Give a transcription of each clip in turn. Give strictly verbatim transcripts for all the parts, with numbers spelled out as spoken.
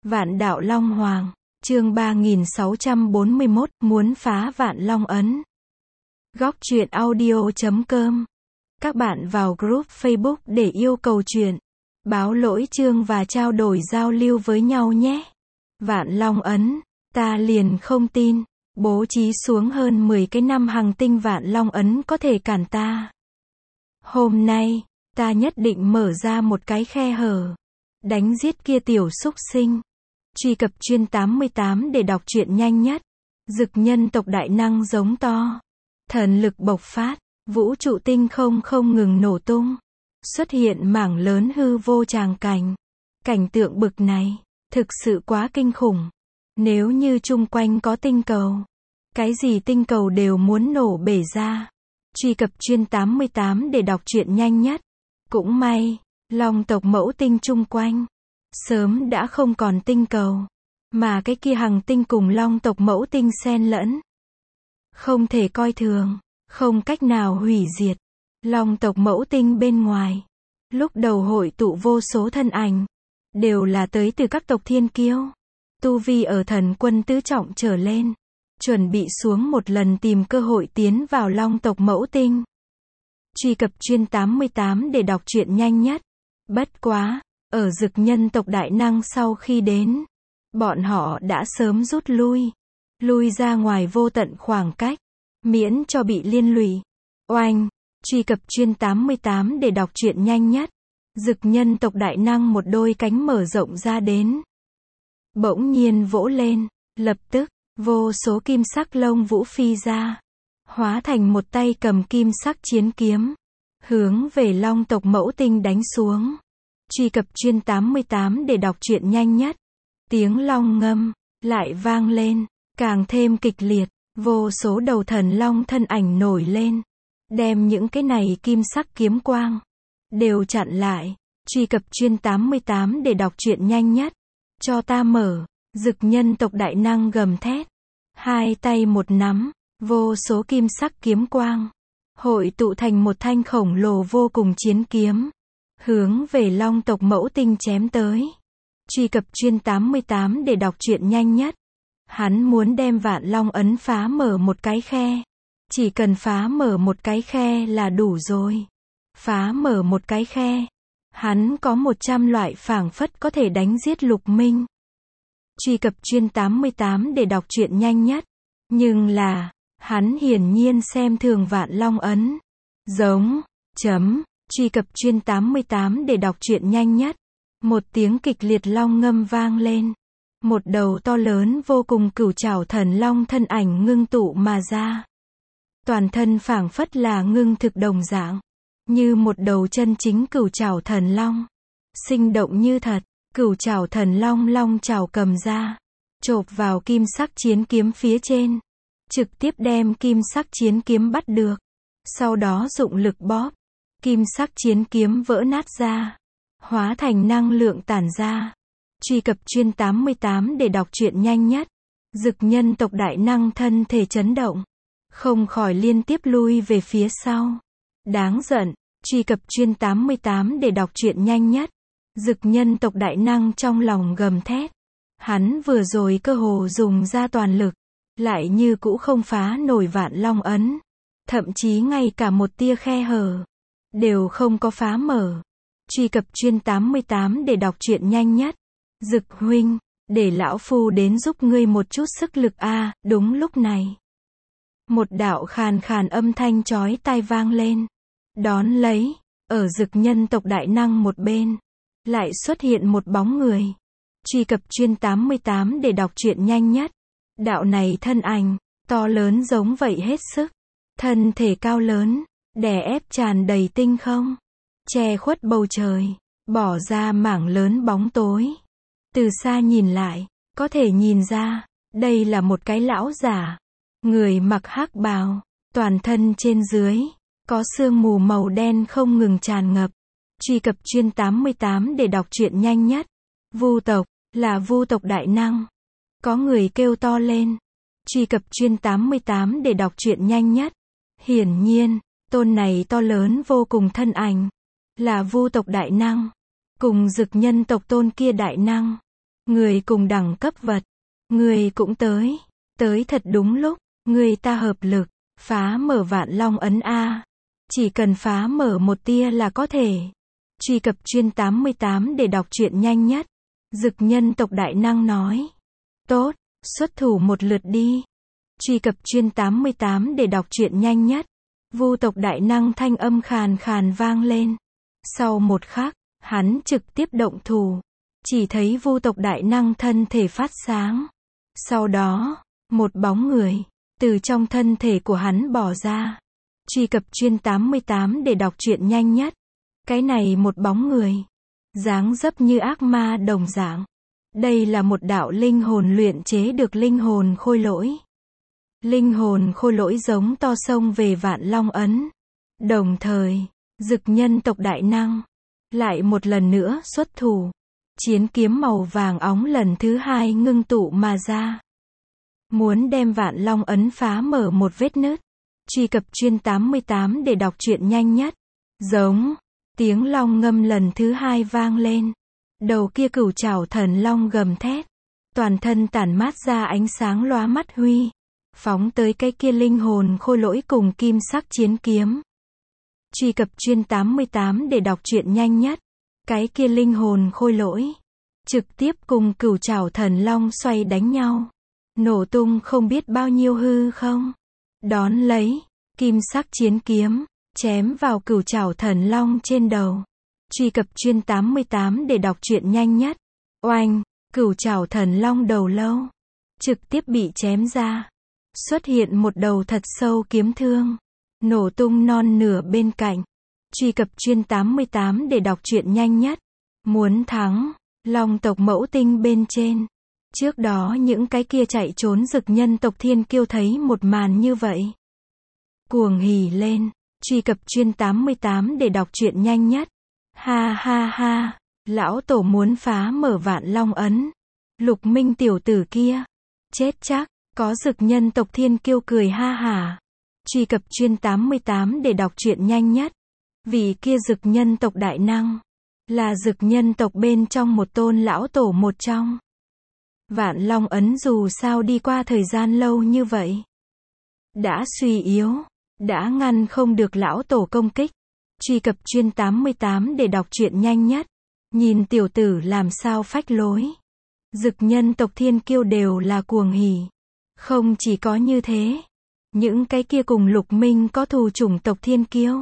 Vạn đạo Long Hoàng, chương ba nghìn sáu trăm bốn mươi mốt, muốn phá Vạn Long Ấn. Góc truyện audio chấm com. Các bạn vào group Facebook để yêu cầu truyện, báo lỗi chương và trao đổi giao lưu với nhau nhé. Vạn Long Ấn, ta liền không tin, bố trí xuống hơn mười cái năm hành tinh Vạn Long Ấn có thể cản ta. Hôm nay, ta nhất định mở ra một cái khe hở, đánh giết kia tiểu súc sinh. Truy cập chuyên tám mươi tám để đọc truyện nhanh nhất. Dực nhân tộc đại năng giống to. Thần lực bộc phát, vũ trụ tinh không không ngừng nổ tung. Xuất hiện mảng lớn hư vô tràng cảnh. Cảnh tượng bực này, thực sự quá kinh khủng. Nếu như chung quanh có tinh cầu, cái gì tinh cầu đều muốn nổ bể ra. Truy cập chuyên tám mươi tám để đọc truyện nhanh nhất. Cũng may, Long tộc mẫu tinh chung quanh sớm đã không còn tinh cầu, mà cái kia hành tinh cùng Long tộc mẫu tinh xen lẫn. Không thể coi thường, không cách nào hủy diệt. Long tộc mẫu tinh bên ngoài, lúc đầu hội tụ vô số thân ảnh, đều là tới từ các tộc thiên kiêu. Tu vi ở thần quân tứ trọng trở lên, chuẩn bị xuống một lần tìm cơ hội tiến vào Long tộc mẫu tinh. Truy cập chuyên tám mươi tám để đọc truyện nhanh nhất. Bất quá, ở dực nhân tộc đại năng sau khi đến, bọn họ đã sớm rút lui, lui ra ngoài vô tận khoảng cách, miễn cho bị liên lụy. Oanh, truy cập chuyên tám mươi tám để đọc truyện nhanh nhất. Dực nhân tộc đại năng một đôi cánh mở rộng ra đến, bỗng nhiên vỗ lên, lập tức, vô số kim sắc lông vũ phi ra, hóa thành một tay cầm kim sắc chiến kiếm, hướng về Long tộc mẫu tinh đánh xuống. Truy cập chuyên tám mươi tám để đọc truyện nhanh nhất. Tiếng long ngâm lại vang lên, càng thêm kịch liệt, vô số đầu thần long thân ảnh nổi lên, đem những cái này kim sắc kiếm quang đều chặn lại. Truy cập chuyên tám mươi tám để đọc truyện nhanh nhất. Cho ta mở. Dực nhân tộc đại năng gầm thét, hai tay một nắm, vô số kim sắc kiếm quang hội tụ thành một thanh khổng lồ vô cùng chiến kiếm, hướng về Long tộc mẫu tinh chém tới. Truy cập chuyên tám mươi tám để đọc truyện nhanh nhất. Hắn muốn đem Vạn Long Ấn phá mở một cái khe. Chỉ cần phá mở một cái khe là đủ rồi. Phá mở một cái khe, hắn có một trăm loại phảng phất có thể đánh giết Lục Minh. Truy cập chuyên tám mươi tám để đọc truyện nhanh nhất. Nhưng là, hắn hiển nhiên xem thường Vạn Long Ấn. Giống, chấm. Truy cập chuyên tám mươi tám để đọc truyện nhanh nhất. Một tiếng kịch liệt long ngâm vang lên. Một đầu to lớn vô cùng cửu trảo thần long thân ảnh ngưng tụ mà ra. Toàn thân phảng phất là ngưng thực đồng dạng, như một đầu chân chính cửu trảo thần long. Sinh động như thật, cửu trảo thần long long trảo cầm ra, chộp vào kim sắc chiến kiếm phía trên. Trực tiếp đem kim sắc chiến kiếm bắt được. Sau đó dụng lực bóp. Kim sắc chiến kiếm vỡ nát ra, hóa thành năng lượng tản ra. Truy cập chuyên tám mươi tám để đọc truyện nhanh nhất. Dực nhân tộc đại năng thân thể chấn động, không khỏi liên tiếp lui về phía sau. Đáng giận. Truy cập chuyên tám mươi tám để đọc truyện nhanh nhất. Dực nhân tộc đại năng trong lòng gầm thét. Hắn vừa rồi cơ hồ dùng ra toàn lực, lại như cũ không phá nổi Vạn Long Ấn. Thậm chí ngay cả một tia khe hở đều không có phá mở. Truy cập chuyên tám mươi tám để đọc truyện nhanh nhất. Dực huynh, để lão phu đến giúp ngươi một chút sức lực a. À, đúng lúc này, một đạo khàn khàn âm thanh chói tai vang lên. Đón lấy, ở dực nhân tộc đại năng một bên, lại xuất hiện một bóng người. Truy cập chuyên tám mươi tám để đọc truyện nhanh nhất. Đạo này thân ảnh, to lớn giống vậy hết sức. Thân thể cao lớn, đè ép tràn đầy tinh không, che khuất bầu trời, bỏ ra mảng lớn bóng tối. Từ xa nhìn lại, có thể nhìn ra, đây là một cái lão giả. Người mặc hắc bào, toàn thân trên dưới, có sương mù màu đen không ngừng tràn ngập. Truy cập chuyên tám mươi tám để đọc truyện nhanh nhất. Vu tộc, là vu tộc đại năng. Có người kêu to lên. Truy cập chuyên tám mươi tám để đọc truyện nhanh nhất. Hiển nhiên, tôn này to lớn vô cùng thân ảnh, là vu tộc đại năng, cùng dực nhân tộc tôn kia đại năng, Người cùng đẳng cấp vật. Người cũng tới. Tới thật đúng lúc. Người ta hợp lực. Phá mở Vạn Long ấn A. Chỉ cần phá mở một tia là có thể. Truy cập chuyên tám mươi tám để đọc truyện nhanh nhất. Dực nhân tộc đại năng nói. Tốt, xuất thủ một lượt đi. Truy cập chuyên tám mươi tám để đọc truyện nhanh nhất. Vu tộc đại năng thanh âm khàn khàn vang lên. Sau một khắc, hắn trực tiếp động thủ. Chỉ thấy vu tộc đại năng thân thể phát sáng. Sau đó, một bóng người từ trong thân thể của hắn bỏ ra. Truy cập chuyên tám mươi tám để đọc truyện nhanh nhất. Cái này một bóng người, dáng dấp như ác ma đồng dạng. Đây là một đạo linh hồn luyện chế được linh hồn khôi lỗi. Linh hồn khôi lỗi giống to sông về Vạn Long ấn. Đồng thời, Dực nhân tộc đại năng lại một lần nữa xuất thủ. Chiến kiếm màu vàng óng lần thứ hai ngưng tụ mà ra. Muốn đem Vạn Long ấn phá mở một vết nứt. Truy cập chuyên tám mươi tám để đọc truyện nhanh nhất. Giống. Tiếng long ngâm lần thứ hai vang lên. Đầu kia cửu trảo thần long gầm thét. Toàn thân tản mát ra ánh sáng lóa mắt huy. Phóng tới cái kia linh hồn khôi lỗi cùng kim sắc chiến kiếm. Truy cập chuyên tám mươi tám để đọc truyện nhanh nhất. Cái kia linh hồn khôi lỗi trực tiếp cùng cửu trảo thần long xoay đánh nhau. Nổ tung không biết bao nhiêu hư không. Đón lấy, kim sắc chiến kiếm chém vào cửu trảo thần long trên đầu. Truy cập chuyên tám mươi tám để đọc truyện nhanh nhất. Oanh, cửu trảo thần long đầu lâu trực tiếp bị chém ra. Xuất hiện một đầu thật sâu kiếm thương. Nổ tung non nửa bên cạnh. Truy cập chuyên tám mươi tám để đọc truyện nhanh nhất. Muốn thắng, Long tộc mẫu tinh bên trên. Trước đó những cái kia chạy trốn Dực nhân tộc thiên kiêu thấy một màn như vậy. Cuồng hỉ lên. Truy cập chuyên tám mươi tám để đọc truyện nhanh nhất. Ha ha ha, lão tổ muốn phá mở Vạn Long ấn. Lục Minh tiểu tử kia, chết chắc, có Dực nhân tộc thiên kiêu cười ha hả. Truy cập chuyên tám mươi tám để đọc truyện nhanh nhất. Vì kia Dực nhân tộc đại năng, là Dực nhân tộc bên trong một tôn lão tổ một trong. Vạn Long ấn dù sao đi qua thời gian lâu như vậy, đã suy yếu. Đã ngăn không được lão tổ công kích. Truy cập chuyên tám mươi tám để đọc truyện nhanh nhất. Nhìn tiểu tử làm sao phách lối. Dực nhân tộc thiên kiêu đều là cuồng hỉ. Không chỉ có như thế. Những cái kia cùng Lục Minh có thù chủng tộc thiên kiêu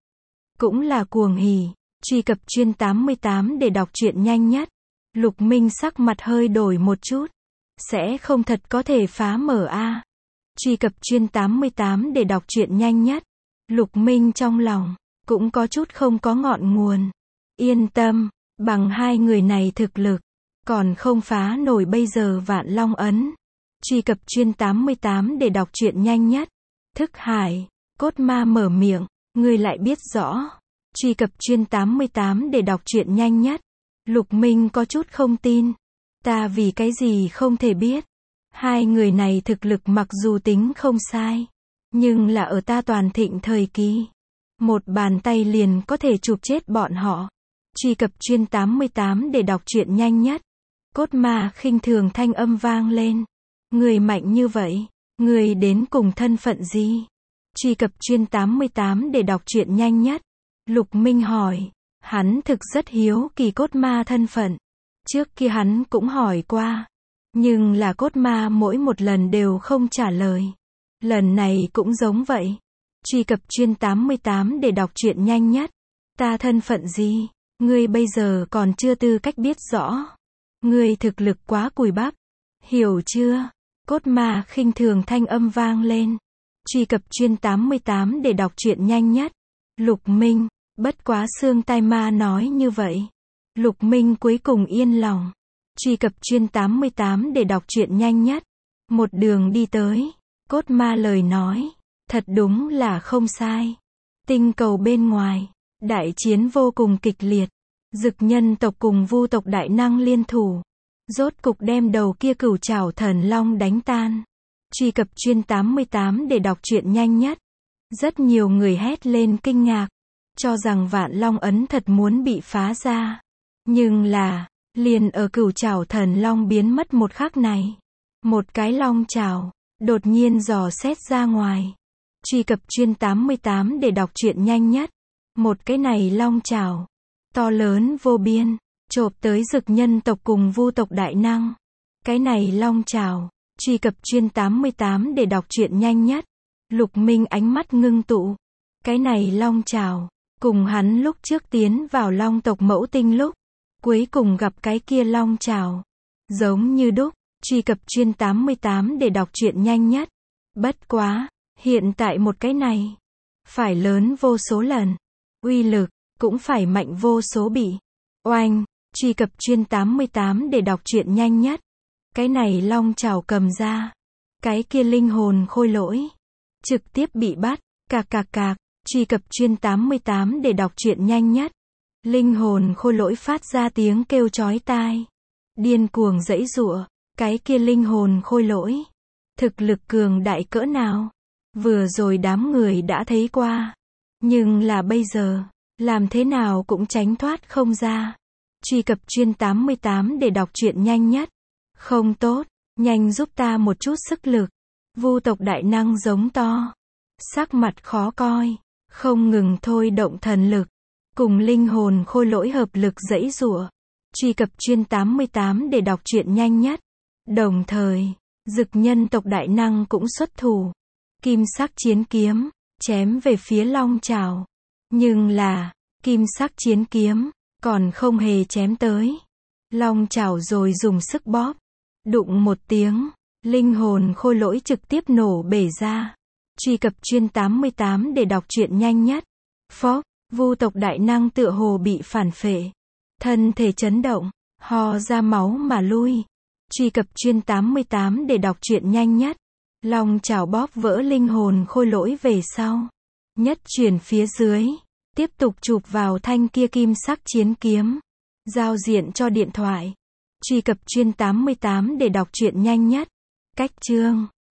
cũng là cuồng hỉ. Truy cập chuyên tám mươi tám để đọc truyện nhanh nhất. Lục Minh sắc mặt hơi đổi một chút. Sẽ không thật có thể phá mở a. Truy cập chuyên tám mươi tám để đọc truyện nhanh nhất. Lục Minh trong lòng cũng có chút không có ngọn nguồn. Yên tâm, bằng hai người này thực lực, còn không phá nổi bây giờ Vạn Long ấn. Truy cập chuyên tám mươi tám để đọc truyện nhanh nhất. Thức Hải, Cốt Ma mở miệng, ngươi lại biết rõ. Truy cập chuyên tám mươi tám để đọc truyện nhanh nhất. Lục Minh có chút không tin. Ta vì cái gì không thể biết. Hai người này thực lực mặc dù tính không sai, nhưng là ở ta toàn thịnh thời kỳ. Một bàn tay liền có thể chụp chết bọn họ. Truy cập chuyên tám mươi tám để đọc truyện nhanh nhất. Cốt Ma khinh thường thanh âm vang lên. Người mạnh như vậy, người đến cùng thân phận gì? Truy cập chuyên tám mươi tám để đọc truyện nhanh nhất. Lục Minh hỏi. Hắn thực rất hiếu kỳ Cốt Ma thân phận. Trước kia hắn cũng hỏi qua. Nhưng là Cốt Ma mỗi một lần đều không trả lời. Lần này cũng giống vậy. Truy cập chuyên tám mươi tám để đọc truyện nhanh nhất. Ta thân phận gì? Ngươi bây giờ còn chưa tư cách biết rõ. Ngươi thực lực quá cùi bắp. Hiểu chưa? Cốt Ma khinh thường thanh âm vang lên. Truy cập chuyên tám mươi tám để đọc truyện nhanh nhất. Lục Minh, bất quá xương tai ma nói như vậy. Lục Minh cuối cùng yên lòng. Truy cập chuyên tám mươi tám để đọc truyện nhanh nhất. Một đường đi tới. Cốt Ma lời nói. Thật đúng là không sai. Tinh cầu bên ngoài. Đại chiến vô cùng kịch liệt. Dực nhân tộc cùng Vu tộc đại năng liên thủ. Rốt cục đem đầu kia cửu trảo thần long đánh tan. Truy cập chuyên tám mươi tám để đọc truyện nhanh nhất. Rất nhiều người hét lên kinh ngạc. Cho rằng Vạn Long ấn thật muốn bị phá ra. Nhưng là, Liền ở Cửu Trảo Thần Long biến mất một khắc này. Một cái long trảo, đột nhiên dò xét ra ngoài. Truy cập chuyên tám mươi tám để đọc truyện nhanh nhất. Một cái này long trảo, to lớn vô biên, chộp tới Dực nhân tộc cùng Vu tộc đại năng. Cái này long trảo, truy cập chuyên tám mươi tám để đọc truyện nhanh nhất. Lục Minh ánh mắt ngưng tụ. Cái này long trảo, cùng hắn lúc trước tiến vào long tộc mẫu tinh lúc, cuối cùng gặp cái kia long trảo, giống như đúc. Truy cập chuyên tám mươi tám để đọc truyện nhanh nhất. Bất quá, hiện tại một cái này, phải lớn vô số lần. Uy lực, cũng phải mạnh vô số bị. Oanh, truy cập chuyên tám mươi tám để đọc truyện nhanh nhất. Cái này long trảo cầm ra. Cái kia linh hồn khôi lỗi, trực tiếp bị bắt. Cạc cạc cạc, truy cập chuyên tám mươi tám để đọc truyện nhanh nhất. Linh hồn khôi lỗi phát ra tiếng kêu chói tai. Điên cuồng giãy giụa. Cái kia linh hồn khôi lỗi, thực lực cường đại cỡ nào, vừa rồi đám người đã thấy qua. Nhưng là bây giờ, làm thế nào cũng tránh thoát không ra. Truy cập chuyên tám mươi tám để đọc truyện nhanh nhất. Không tốt, nhanh giúp ta một chút sức lực. Vu tộc đại năng giống to. Sắc mặt khó coi, không ngừng thôi động thần lực. Cùng linh hồn khôi lỗi hợp lực giãy giụa. Truy cập chuyên tám mươi tám để đọc truyện nhanh nhất. Đồng thời, Dực nhân tộc đại năng cũng xuất thủ. Kim sắc chiến kiếm, chém về phía long trảo. Nhưng là, kim sắc chiến kiếm, còn không hề chém tới. Long trảo rồi dùng sức bóp. Đụng một tiếng, linh hồn khôi lỗi trực tiếp nổ bể ra. Truy cập chuyên tám mươi tám để đọc truyện nhanh nhất. Phốc, Vu tộc đại năng tựa hồ bị phản phệ. Thân thể chấn động, ho ra máu mà lui. Truy cập chuyên tám mươi tám để đọc truyện nhanh nhất. Long trảo bóp vỡ linh hồn khôi lỗi về sau. Nhất chuyển phía dưới. Tiếp tục chụp vào thanh kia kim sắc chiến kiếm. Giao diện cho điện thoại. Truy cập chuyên tám mươi tám để đọc truyện nhanh nhất. Cách chương.